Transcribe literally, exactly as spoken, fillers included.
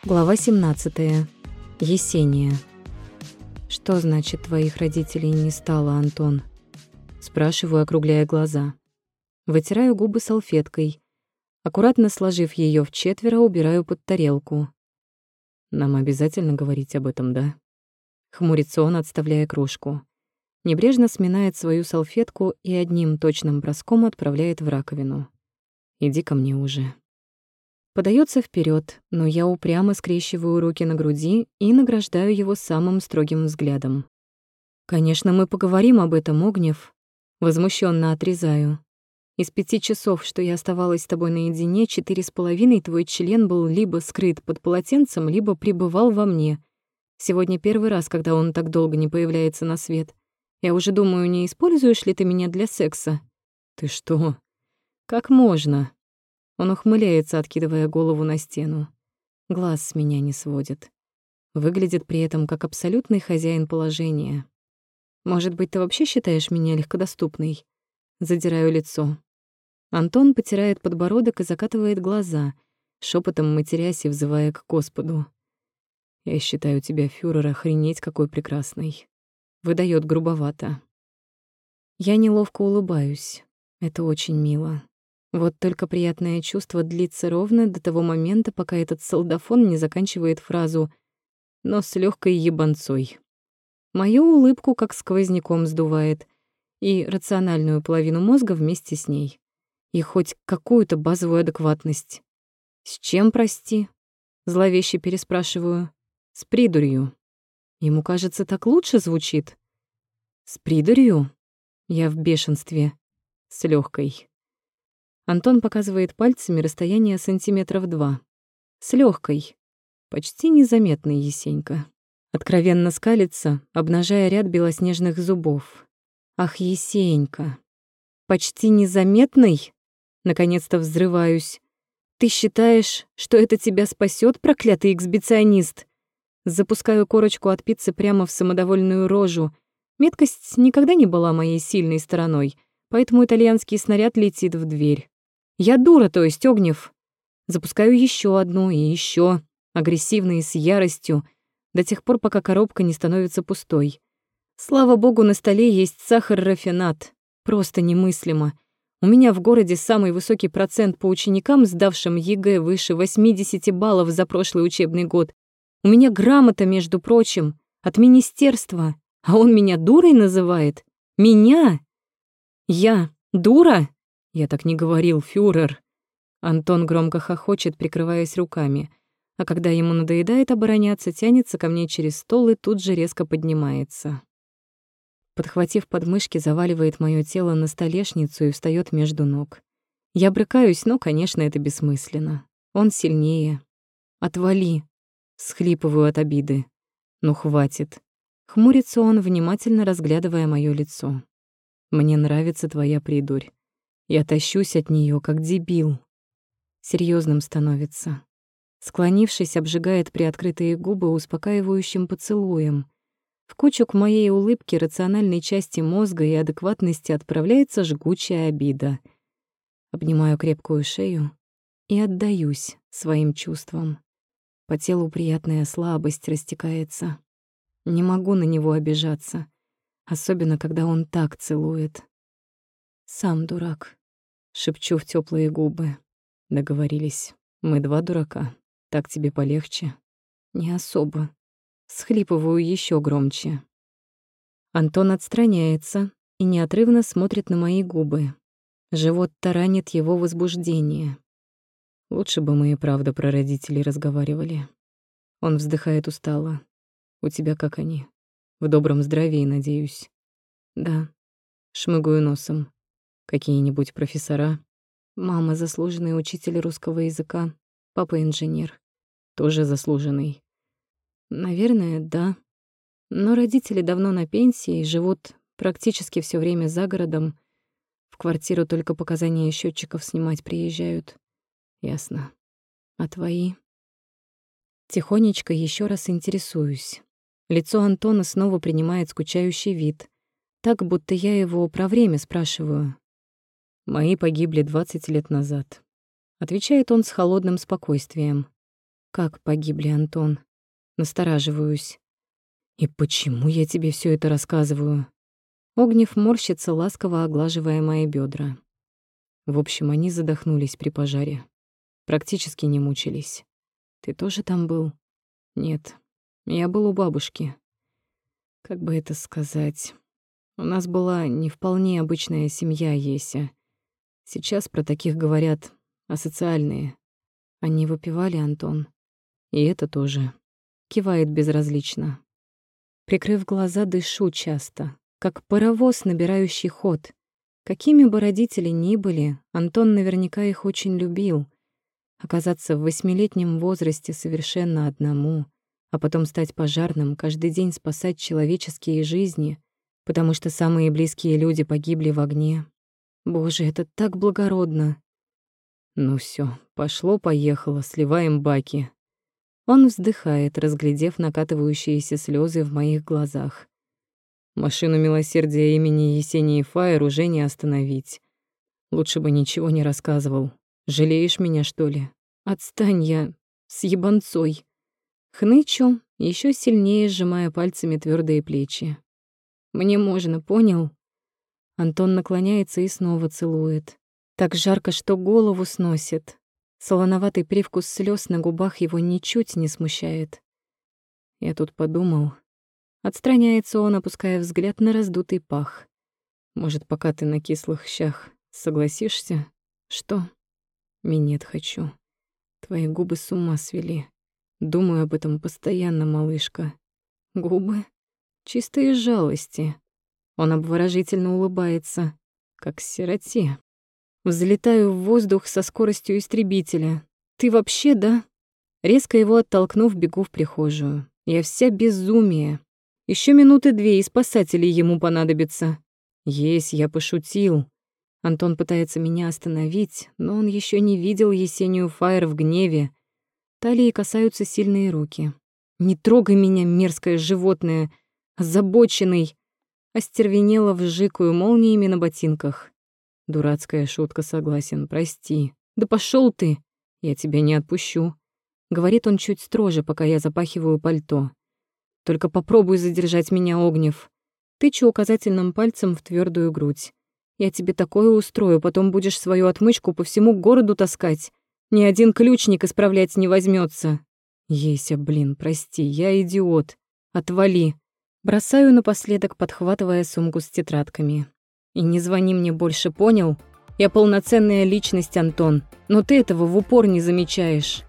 Глава семнадцатая. Есения. «Что значит, твоих родителей не стало, Антон?» Спрашиваю, округляя глаза. Вытираю губы салфеткой. Аккуратно сложив ее в четверо, убираю под тарелку. «Нам обязательно говорить об этом, да?» Хмурится он, отставляя кружку. Небрежно сминает свою салфетку и одним точным броском отправляет в раковину. «Иди ко мне уже». Подается вперед, но я упрямо скрещиваю руки на груди и награждаю его самым строгим взглядом. «Конечно, мы поговорим об этом, Огнев». Возмущенно отрезаю. Из пяти часов, что я оставалась с тобой наедине, четыре с половиной твой член был либо скрыт под полотенцем, либо пребывал во мне. Сегодня первый раз, когда он так долго не появляется на свет. Я уже думаю, не используешь ли ты меня для секса? Ты что? Как можно? Он ухмыляется, откидывая голову на стену. Глаз с меня не сводит. Выглядит при этом как абсолютный хозяин положения. Может быть, ты вообще считаешь меня легкодоступной? Задираю лицо. Антон потирает подбородок и закатывает глаза, шепотом матерясь и взывая к Господу. «Я считаю тебя, фюрер, охренеть какой прекрасный». Выдаёт грубовато. Я неловко улыбаюсь. Это очень мило. Вот только приятное чувство длится ровно до того момента, пока этот солдафон не заканчивает фразу «но с лёгкой ебанцой». Мою улыбку как сквозняком сдувает, и рациональную половину мозга вместе с ней. И хоть какую-то базовую адекватность. «С чем, прости?» Зловеще переспрашиваю. «С придурью». Ему, кажется, так лучше звучит. «С придурью?» Я в бешенстве. С лёгкой. Антон показывает пальцами расстояние сантиметров два. С лёгкой. Почти незаметный, Есенька. Откровенно скалится, обнажая ряд белоснежных зубов. Ах, Есенька. Почти незаметный? Наконец-то взрываюсь. Ты считаешь, что это тебя спасёт, проклятый эксбиционист? Запускаю корочку от пиццы прямо в самодовольную рожу. Меткость никогда не была моей сильной стороной, поэтому итальянский снаряд летит в дверь. Я дура, то есть, Огнев. Запускаю ещё одну и ещё, агрессивно и с яростью, до тех пор, пока коробка не становится пустой. Слава богу, на столе есть сахар-рафинад. Просто немыслимо. У меня в городе самый высокий процент по ученикам, сдавшим ЕГЭ выше восемьдесят баллов за прошлый учебный год. У меня грамота, между прочим, от министерства. А он меня дурой называет? Меня? Я дура? Я так не говорил, фюрер. Антон громко хохочет, прикрываясь руками. А когда ему надоедает обороняться, тянется ко мне через стол и тут же резко поднимается. Подхватив подмышки, заваливает моё тело на столешницу и встаёт между ног. Я брыкаюсь, но, конечно, это бессмысленно. Он сильнее. «Отвали!» Схлипываю от обиды. «Ну, хватит!» Хмурится он, внимательно разглядывая моё лицо. «Мне нравится твоя придурь. Я тащусь от неё, как дебил». Серьёзным становится. Склонившись, обжигает приоткрытые губы успокаивающим поцелуем. В кучу к моей улыбке рациональной части мозга и адекватности отправляется жгучая обида. Обнимаю крепкую шею и отдаюсь своим чувствам. По телу приятная слабость растекается. Не могу на него обижаться, особенно когда он так целует. «Сам дурак», — шепчу в тёплые губы. Договорились. Мы два дурака. Так тебе полегче? Не особо. Схлипываю ещё громче. Антон отстраняется и неотрывно смотрит на мои губы. Живот таранит его возбуждение. Лучше бы мы и правда про родителей разговаривали. Он вздыхает устало. У тебя как они? В добром здравии, надеюсь? Да. Шмыгаю носом. Какие-нибудь профессора? Мама заслуженный учитель русского языка, папа инженер. Тоже заслуженный. Наверное, да. Но родители давно на пенсии, живут практически всё время за городом. В квартиру только показания счётчиков снимать приезжают. Ясно. А твои? Тихонечко ещё раз интересуюсь. Лицо Антона снова принимает скучающий вид, так будто я его про время спрашиваю. Мои погибли двадцать лет назад. Отвечает он с холодным спокойствием. Как погибли, Антон? Настораживаюсь. И почему я тебе все это рассказываю? Огнев морщится, ласково оглаживая мои бедра. В общем, они задохнулись при пожаре. Практически не мучились. Ты тоже там был? Нет, я был у бабушки. Как бы это сказать? У нас была не вполне обычная семья, Еся. Сейчас про таких говорят асоциальные. Они выпивали, Антон. И это тоже. Кивает безразлично. Прикрыв глаза, дышу часто, как паровоз, набирающий ход. Какими бы родители ни были, Антон наверняка их очень любил. Оказаться в восьмилетнем возрасте совершенно одному, а потом стать пожарным, каждый день спасать человеческие жизни, потому что самые близкие люди погибли в огне. Боже, это так благородно. Ну всё, пошло-поехало, сливаем баки. Он вздыхает, разглядев накатывающиеся слёзы в моих глазах. Машину милосердия имени Есении Фаер уже не остановить. Лучше бы ничего не рассказывал. Жалеешь меня, что ли? Отстань, я с ебанцой. Хнычу, ещё сильнее сжимая пальцами твёрдые плечи. Мне можно, понял? Антон наклоняется и снова целует. Так жарко, что голову сносит. Солоноватый привкус слёз на губах его ничуть не смущает. Я тут подумал. Отстраняется он, опуская взгляд на раздутый пах. Может, пока ты на кислых щах, согласишься? Что? Минет хочу. Твои губы с ума свели. Думаю об этом постоянно, малышка. Губы? Чисто из жалости. Он обворожительно улыбается, как сироте. Взлетаю в воздух со скоростью истребителя. Ты вообще, да? Резко его оттолкнув, бегу в прихожую. Я вся безумие. Еще минуты две, и спасателей ему понадобится. Есть, я пошутил. Антон пытается меня остановить, но он еще не видел Есению Фаер в гневе. Талии касаются сильные руки. Не трогай меня, мерзкое животное, озабоченный. Остервенела вжикаю молниями на ботинках. Дурацкая шутка, согласен, прости. Да пошел ты, я тебя не отпущу. Говорит он чуть строже, пока я запахиваю пальто. Только попробуй задержать меня, Огнев. Тычу указательным пальцем в твердую грудь. Я тебе такое устрою, потом будешь свою отмычку по всему городу таскать. Ни один ключник исправлять не возьмется. Еся, блин, прости, я идиот. Отвали. Бросаю напоследок, подхватывая сумку с тетрадками. И не звони мне больше, понял? Я полноценная личность, Антон, но ты этого в упор не замечаешь.